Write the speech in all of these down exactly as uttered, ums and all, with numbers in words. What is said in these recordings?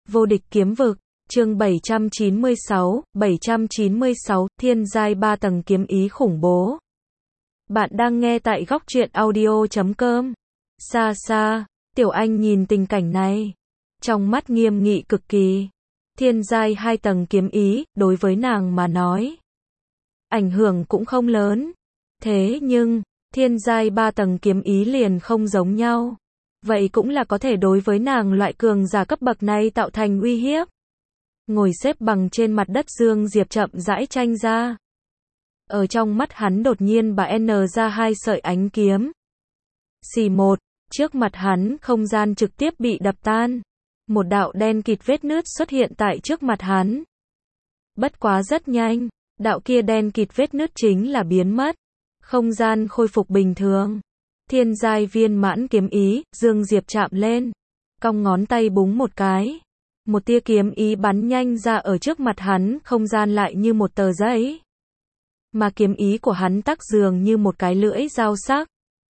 Vô địch kiếm vực, chương bảy trăm chín mươi sáu, bảy trăm chín mươi sáu, thiên giai ba tầng kiếm ý khủng bố. Bạn đang nghe tại góc truyện audio chấm com. Xa xa, Tiểu Anh nhìn tình cảnh này, trong mắt nghiêm nghị cực kỳ. Thiên giai hai tầng kiếm ý, đối với nàng mà nói, ảnh hưởng cũng không lớn. Thế nhưng, thiên giai ba tầng kiếm ý liền không giống nhau. Vậy cũng là có thể đối với nàng loại cường giả cấp bậc này tạo thành uy hiếp. Ngồi xếp bằng trên mặt đất Dương Diệp chậm rãi tranh ra. Ở trong mắt hắn đột nhiên bà N ra hai sợi ánh kiếm. Xì một, trước mặt hắn không gian trực tiếp bị đập tan. Một đạo đen kịt vết nứt xuất hiện tại trước mặt hắn. Bất quá rất nhanh, đạo kia đen kịt vết nứt chính là biến mất. Không gian khôi phục bình thường. Thiên giai viên mãn kiếm ý, Dương Diệp chạm lên. Cong ngón tay búng một cái. Một tia kiếm ý bắn nhanh ra ở trước mặt hắn, không gian lại như một tờ giấy. Mà kiếm ý của hắn tắc dường như một cái lưỡi dao sắc.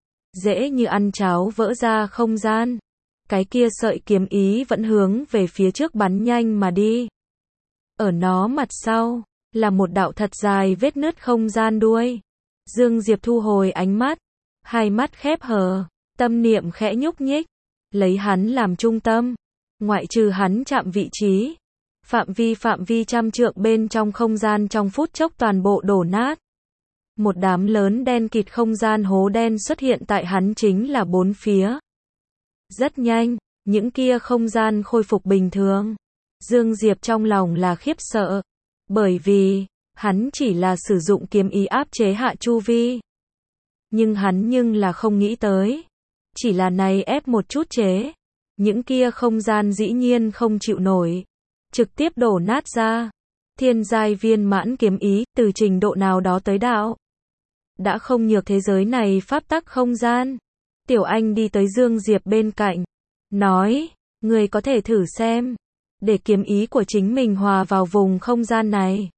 Dễ như ăn cháo vỡ ra không gian. Cái kia sợi kiếm ý vẫn hướng về phía trước bắn nhanh mà đi. Ở nó mặt sau, là một đạo thật dài vết nứt không gian đuôi. Dương Diệp thu hồi ánh mắt. Hai mắt khép hờ, tâm niệm khẽ nhúc nhích. Lấy hắn làm trung tâm. Ngoại trừ hắn chạm vị trí. Phạm vi phạm vi trăm trượng bên trong không gian trong phút chốc toàn bộ đổ nát. Một đám lớn đen kịt không gian hố đen xuất hiện tại hắn chính là bốn phía. Rất nhanh, những kia không gian khôi phục bình thường. Dương Diệp trong lòng là khiếp sợ. Bởi vì, hắn chỉ là sử dụng kiếm ý áp chế hạ chu vi. Nhưng hắn nhưng là không nghĩ tới. Chỉ là này ép một chút chế. Những kia không gian dĩ nhiên không chịu nổi. Trực tiếp đổ nát ra. Thiên giai viên mãn kiếm ý, từ trình độ nào đó tới đạo. Đã không nhược thế giới này pháp tắc không gian. Tiểu Anh đi tới Dương Diệp bên cạnh. Nói, người có thể thử xem. Để kiếm ý của chính mình hòa vào vùng không gian này.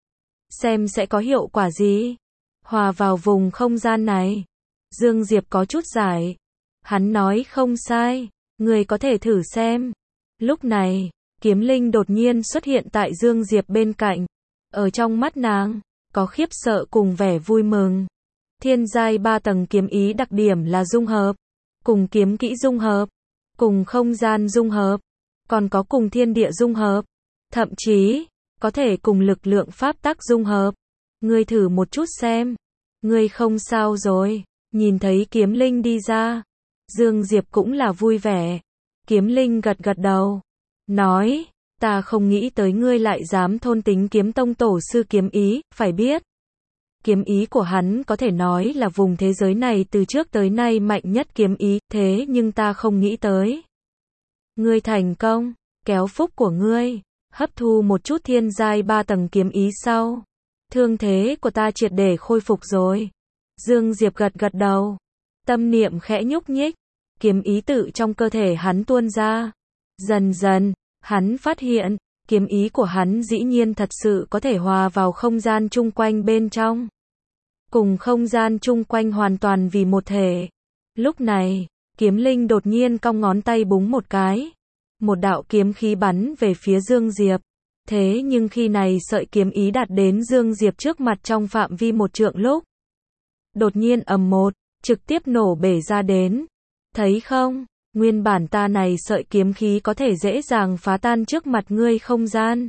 Xem sẽ có hiệu quả gì. Hòa vào vùng không gian này. Dương Diệp có chút giải. Hắn nói không sai. Người có thể thử xem. Lúc này, kiếm linh đột nhiên xuất hiện tại Dương Diệp bên cạnh. Ở trong mắt nàng, có khiếp sợ cùng vẻ vui mừng. Thiên giai ba tầng kiếm ý đặc điểm là dung hợp. Cùng kiếm kỹ dung hợp. Cùng không gian dung hợp. Còn có cùng thiên địa dung hợp. Thậm chí, có thể cùng lực lượng pháp tắc dung hợp. Ngươi thử một chút xem. Ngươi không sao rồi. Nhìn thấy kiếm linh đi ra. Dương Diệp cũng là vui vẻ. Kiếm linh gật gật đầu. Nói, ta không nghĩ tới ngươi lại dám thôn tính kiếm tông tổ sư kiếm ý, phải biết. Kiếm ý của hắn có thể nói là vùng thế giới này từ trước tới nay mạnh nhất kiếm ý, thế nhưng ta không nghĩ tới. Ngươi thành công, kéo phúc của ngươi, hấp thu một chút thiên giai ba tầng kiếm ý sau. Thương thế của ta triệt để khôi phục rồi. Dương Diệp gật gật đầu. Tâm niệm khẽ nhúc nhích. Kiếm ý tự trong cơ thể hắn tuôn ra. Dần dần, hắn phát hiện, kiếm ý của hắn dĩ nhiên thật sự có thể hòa vào không gian chung quanh bên trong. Cùng không gian chung quanh hoàn toàn vì một thể. Lúc này, kiếm linh đột nhiên cong ngón tay búng một cái. Một đạo kiếm khí bắn về phía Dương Diệp. Thế nhưng khi này sợi kiếm ý đạt đến Dương Diệp trước mặt trong phạm vi một trượng lúc. Đột nhiên ầm một, trực tiếp nổ bể ra đến. Thấy không, nguyên bản ta này sợi kiếm khí có thể dễ dàng phá tan trước mặt ngươi không gian.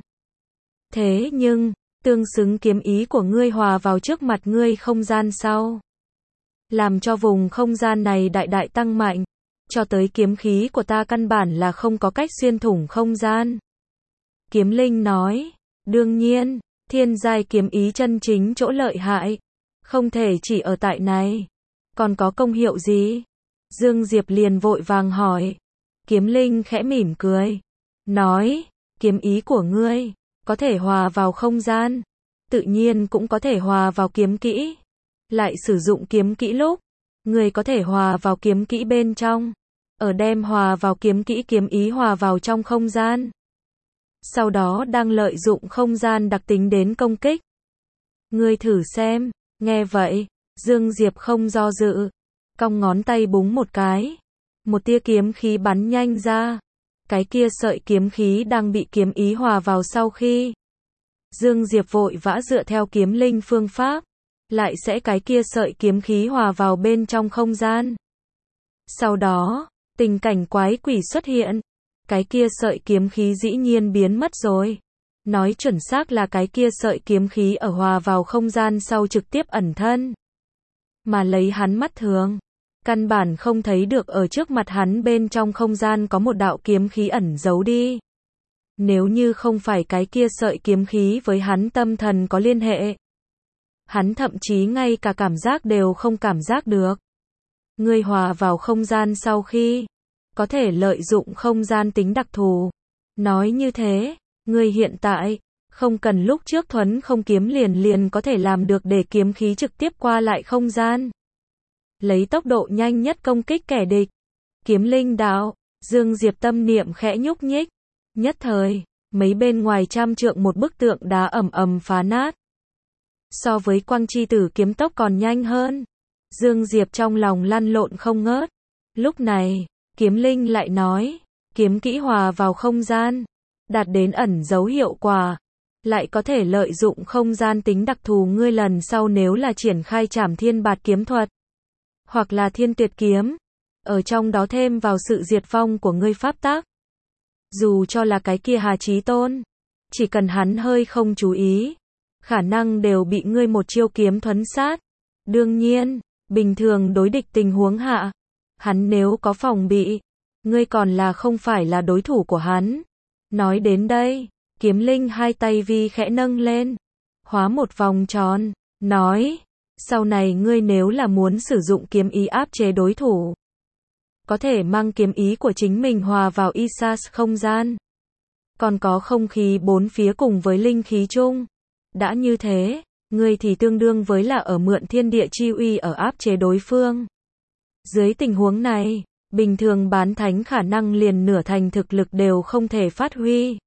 Thế nhưng, tương xứng kiếm ý của ngươi hòa vào trước mặt ngươi không gian sau. Làm cho vùng không gian này đại đại tăng mạnh. Cho tới kiếm khí của ta căn bản là không có cách xuyên thủng không gian. Kiếm linh nói, đương nhiên, thiên giai kiếm ý chân chính chỗ lợi hại. Không thể chỉ ở tại này. Còn có công hiệu gì? Dương Diệp liền vội vàng hỏi. Kiếm linh khẽ mỉm cười. Nói, kiếm ý của ngươi, có thể hòa vào không gian. Tự nhiên cũng có thể hòa vào kiếm kỹ. Lại sử dụng kiếm kỹ lúc. Ngươi có thể hòa vào kiếm kỹ bên trong. Ở đem hòa vào kiếm kỹ kiếm ý hòa vào trong không gian. Sau đó đang lợi dụng không gian đặc tính đến công kích. Ngươi thử xem. Nghe vậy, Dương Diệp không do dự. Cong ngón tay búng một cái. Một tia kiếm khí bắn nhanh ra. cái kia sợi kiếm khí đang bị kiếm ý hòa vào sau khi Dương Diệp vội vã dựa theo kiếm linh phương pháp, lại sẽ cái kia sợi kiếm khí hòa vào bên trong không gian. Sau đó, tình cảnh quái quỷ xuất hiện, cái kia sợi kiếm khí dĩ nhiên biến mất rồi. Nói chuẩn xác là cái kia sợi kiếm khí ở hòa vào không gian sau trực tiếp ẩn thân. Mà lấy hắn mắt thường, căn bản không thấy được ở trước mặt hắn bên trong không gian có một đạo kiếm khí ẩn giấu đi. Nếu như không phải cái kia sợi kiếm khí với hắn tâm thần có liên hệ, hắn thậm chí ngay cả cảm giác đều không cảm giác được. Ngươi hòa vào không gian sau khi có thể lợi dụng không gian tính đặc thù. Nói như thế, ngươi hiện tại không cần lúc trước thuấn không kiếm liền liền có thể làm được để kiếm khí trực tiếp qua lại không gian. Lấy tốc độ nhanh nhất công kích kẻ địch. Kiếm linh đạo, Dương Diệp tâm niệm khẽ nhúc nhích. Nhất thời, mấy bên ngoài trăm trượng một bức tượng đá ầm ầm phá nát. So với quang chi tử kiếm tốc còn nhanh hơn. Dương Diệp trong lòng lăn lộn không ngớt. Lúc này, kiếm linh lại nói, kiếm kỹ hòa vào không gian, đạt đến ẩn dấu hiệu quả, lại có thể lợi dụng không gian tính đặc thù. Ngươi lần sau nếu là triển khai Trảm Thiên Bạt kiếm thuật, hoặc là Thiên Tuyệt kiếm, ở trong đó thêm vào sự diệt vong của ngươi pháp tắc. Dù cho là cái kia Hà Chí Tôn, chỉ cần hắn hơi không chú ý, khả năng đều bị ngươi một chiêu kiếm thuấn sát. Đương nhiên, bình thường đối địch tình huống hạ, hắn nếu có phòng bị, ngươi còn là không phải là đối thủ của hắn. Nói đến đây, kiếm linh hai tay vi khẽ nâng lên, hóa một vòng tròn, nói, sau này ngươi nếu là muốn sử dụng kiếm ý áp chế đối thủ, có thể mang kiếm ý của chính mình hòa vào Isas không gian. Còn có không khí bốn phía cùng với linh khí chung. Đã như thế, ngươi thì tương đương với là ở mượn thiên địa chi uy ở áp chế đối phương. Dưới tình huống này, bình thường bán thánh khả năng liền nửa thành thực lực đều không thể phát huy.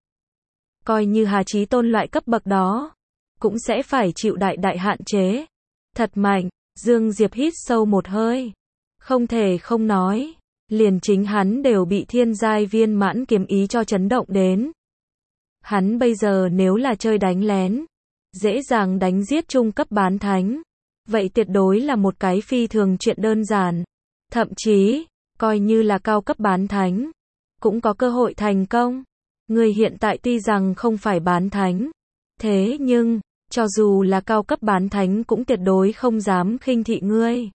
Coi như Hà Chí Tôn loại cấp bậc đó, cũng sẽ phải chịu đại đại hạn chế. Thật mạnh, Dương Diệp hít sâu một hơi. Không thể không nói, liền chính hắn đều bị thiên giai viên mãn kiếm ý cho chấn động đến. Hắn bây giờ nếu là chơi đánh lén, dễ dàng đánh giết trung cấp bán thánh, vậy tuyệt đối là một cái phi thường chuyện đơn giản. Thậm chí, coi như là cao cấp bán thánh, cũng có cơ hội thành công. Người hiện tại tuy rằng không phải bán thánh, thế nhưng, cho dù là cao cấp bán thánh cũng tuyệt đối không dám khinh thị ngươi.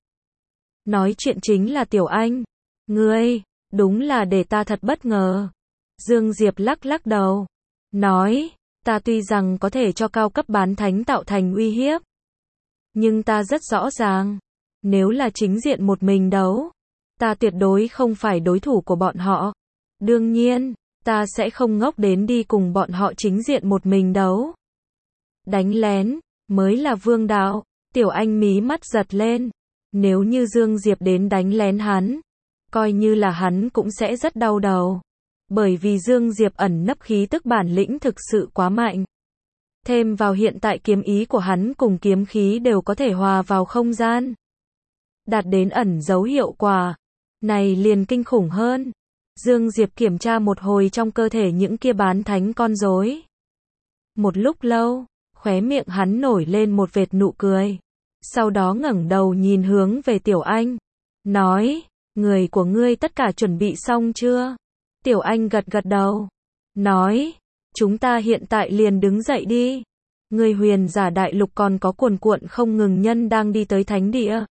Nói chuyện chính là Tiểu Anh. Ngươi, đúng là để ta thật bất ngờ. Dương Diệp lắc lắc đầu, nói, ta tuy rằng có thể cho cao cấp bán thánh tạo thành uy hiếp, nhưng ta rất rõ ràng, nếu là chính diện một mình đấu, ta tuyệt đối không phải đối thủ của bọn họ. Đương nhiên, ta sẽ không ngốc đến đi cùng bọn họ chính diện một mình đấu. Đánh lén, mới là vương đạo. Tiểu Anh mí mắt giật lên. Nếu như Dương Diệp đến đánh lén hắn, coi như là hắn cũng sẽ rất đau đầu. Bởi vì Dương Diệp ẩn nấp khí tức bản lĩnh thực sự quá mạnh. Thêm vào hiện tại kiếm ý của hắn cùng kiếm khí đều có thể hòa vào không gian, đạt đến ẩn dấu hiệu quả. Này liền kinh khủng hơn. Dương Diệp kiểm tra một hồi trong cơ thể những kia bán thánh con rối. Một lúc lâu, khóe miệng hắn nổi lên một vệt nụ cười. Sau đó ngẩng đầu nhìn hướng về Tiểu Anh, nói, người của ngươi tất cả chuẩn bị xong chưa? Tiểu Anh gật gật đầu, nói, chúng ta hiện tại liền đứng dậy đi. Người huyền giả đại lục còn có cuồn cuộn không ngừng nhân đang đi tới thánh địa.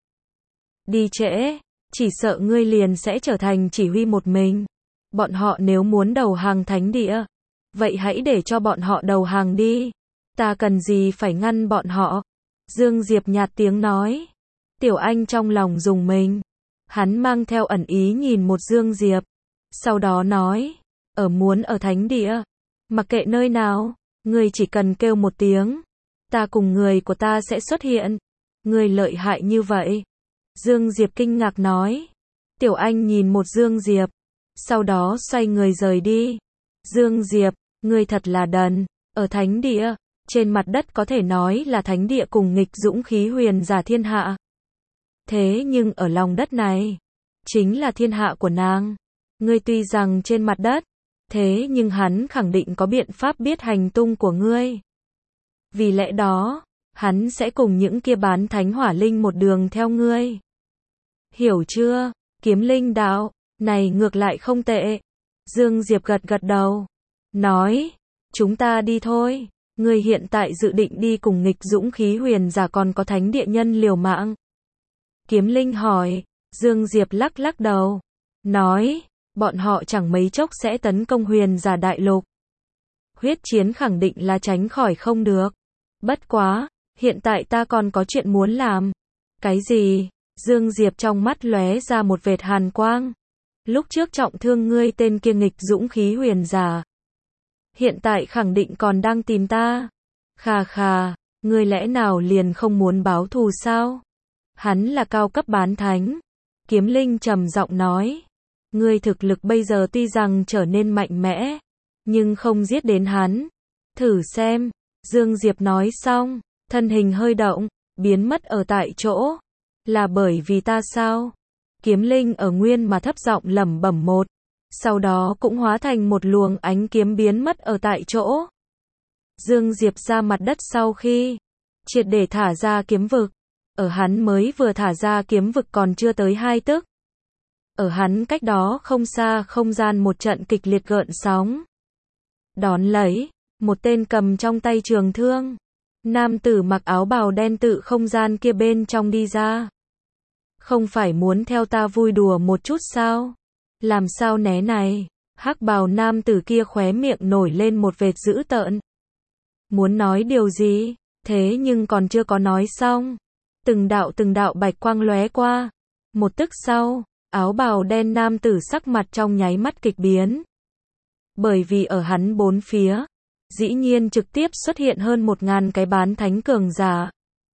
Đi trễ, chỉ sợ ngươi liền sẽ trở thành chỉ huy một mình. Bọn họ nếu muốn đầu hàng thánh địa, vậy hãy để cho bọn họ đầu hàng đi. Ta cần gì phải ngăn bọn họ? Dương Diệp nhạt tiếng nói. Tiểu Anh trong lòng rùng mình. Hắn mang theo ẩn ý nhìn một Dương Diệp. Sau đó nói, ở muốn ở thánh địa, mặc kệ nơi nào, ngươi chỉ cần kêu một tiếng, ta cùng người của ta sẽ xuất hiện. Ngươi lợi hại như vậy. Dương Diệp kinh ngạc nói. Tiểu Anh nhìn một Dương Diệp, sau đó xoay người rời đi. Dương Diệp, ngươi thật là đần. Ở thánh địa, trên mặt đất có thể nói là thánh địa cùng nghịch dũng khí huyền giả thiên hạ. Thế nhưng ở lòng đất này, chính là thiên hạ của nàng. Ngươi tuy rằng trên mặt đất, thế nhưng hắn khẳng định có biện pháp biết hành tung của ngươi. Vì lẽ đó, hắn sẽ cùng những kia bán thánh hỏa linh một đường theo ngươi. Hiểu chưa? Kiếm linh đạo, này ngược lại không tệ. Dương Diệp gật gật đầu, nói, chúng ta đi thôi. Ngươi hiện tại dự định đi cùng nghịch dũng khí huyền giả còn có thánh địa nhân liều mạng? Kiếm linh hỏi. Dương Diệp lắc lắc đầu, nói, bọn họ chẳng mấy chốc sẽ tấn công huyền giả đại lục. Huyết chiến khẳng định là tránh khỏi không được. Bất quá, hiện tại ta còn có chuyện muốn làm. Cái gì? Dương Diệp trong mắt lóe ra một vệt hàn quang. Lúc trước trọng thương ngươi tên kia nghịch dũng khí huyền giả. Hiện tại khẳng định còn đang tìm ta. Khà khà, ngươi lẽ nào liền không muốn báo thù sao? Hắn là cao cấp bán thánh. Kiếm linh trầm giọng nói. Ngươi thực lực bây giờ tuy rằng trở nên mạnh mẽ, nhưng không giết đến hắn. Thử xem. Dương Diệp nói xong, thân hình hơi động, biến mất ở tại chỗ. Là bởi vì ta sao? Kiếm linh ở nguyên mà thấp giọng lẩm bẩm một. Sau đó cũng hóa thành một luồng ánh kiếm biến mất ở tại chỗ. Dương Diệp ra mặt đất sau khi triệt để thả ra kiếm vực. Ở hắn mới vừa thả ra kiếm vực còn chưa tới hai tức. Ở hắn cách đó không xa không gian một trận kịch liệt gợn sóng. Đón lấy, một tên cầm trong tay trường thương. Nam tử mặc áo bào đen tự không gian kia bên trong đi ra. Không phải muốn theo ta vui đùa một chút sao? Làm sao né này? Hắc bào nam tử kia khóe miệng nổi lên một vệt dữ tợn. Muốn nói điều gì? Thế nhưng còn chưa có nói xong. Từng đạo từng đạo bạch quang lóe qua. Một tức sau, áo bào đen nam tử sắc mặt trong nháy mắt kịch biến. Bởi vì ở hắn bốn phía, dĩ nhiên trực tiếp xuất hiện hơn một ngàn cái bán thánh cường giả.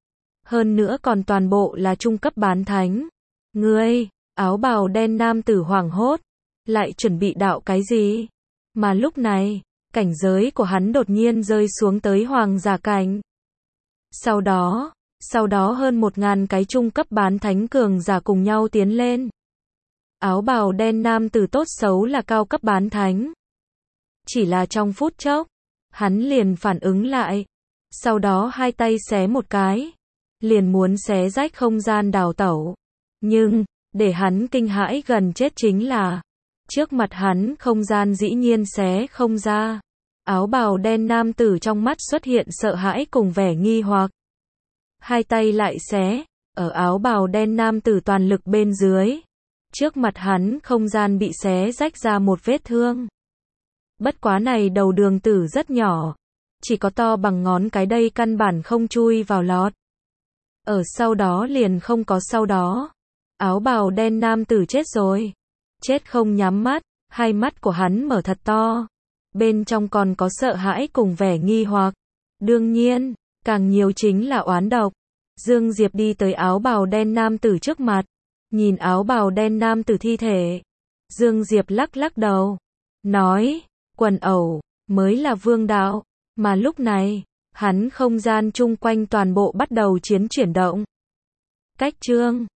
Hơn nữa còn toàn bộ là trung cấp bán thánh. Ngươi, áo bào đen nam tử hoảng hốt, lại chuẩn bị đạo cái gì? Mà lúc này, cảnh giới của hắn đột nhiên rơi xuống tới hoàng giả cảnh. Sau đó, sau đó hơn một ngàn cái trung cấp bán thánh cường giả cùng nhau tiến lên. Áo bào đen nam tử tốt xấu là cao cấp bán thánh. Chỉ là trong phút chốc, hắn liền phản ứng lại. Sau đó hai tay xé một cái, liền muốn xé rách không gian đào tẩu. Nhưng, để hắn kinh hãi gần chết chính là, trước mặt hắn không gian dĩ nhiên xé không ra. Áo bào đen nam tử trong mắt xuất hiện sợ hãi cùng vẻ nghi hoặc. Hai tay lại xé, ở áo bào đen nam tử toàn lực bên dưới. Trước mặt hắn không gian bị xé rách ra một vết thương. Bất quá này đầu đường tử rất nhỏ, chỉ có to bằng ngón cái đây căn bản không chui vào lọt. Ở sau đó liền không có sau đó. Áo bào đen nam tử chết rồi. Chết không nhắm mắt, hai mắt của hắn mở thật to. Bên trong còn có sợ hãi cùng vẻ nghi hoặc. Đương nhiên, càng nhiều chính là oán độc. Dương Diệp đi tới áo bào đen nam tử trước mặt. Nhìn áo bào đen nam tử thi thể. Dương Diệp lắc lắc đầu. Nói, quần ẩu, mới là vương đạo. Mà lúc này, hắn không gian chung quanh toàn bộ bắt đầu chiến chuyển động. Cách chương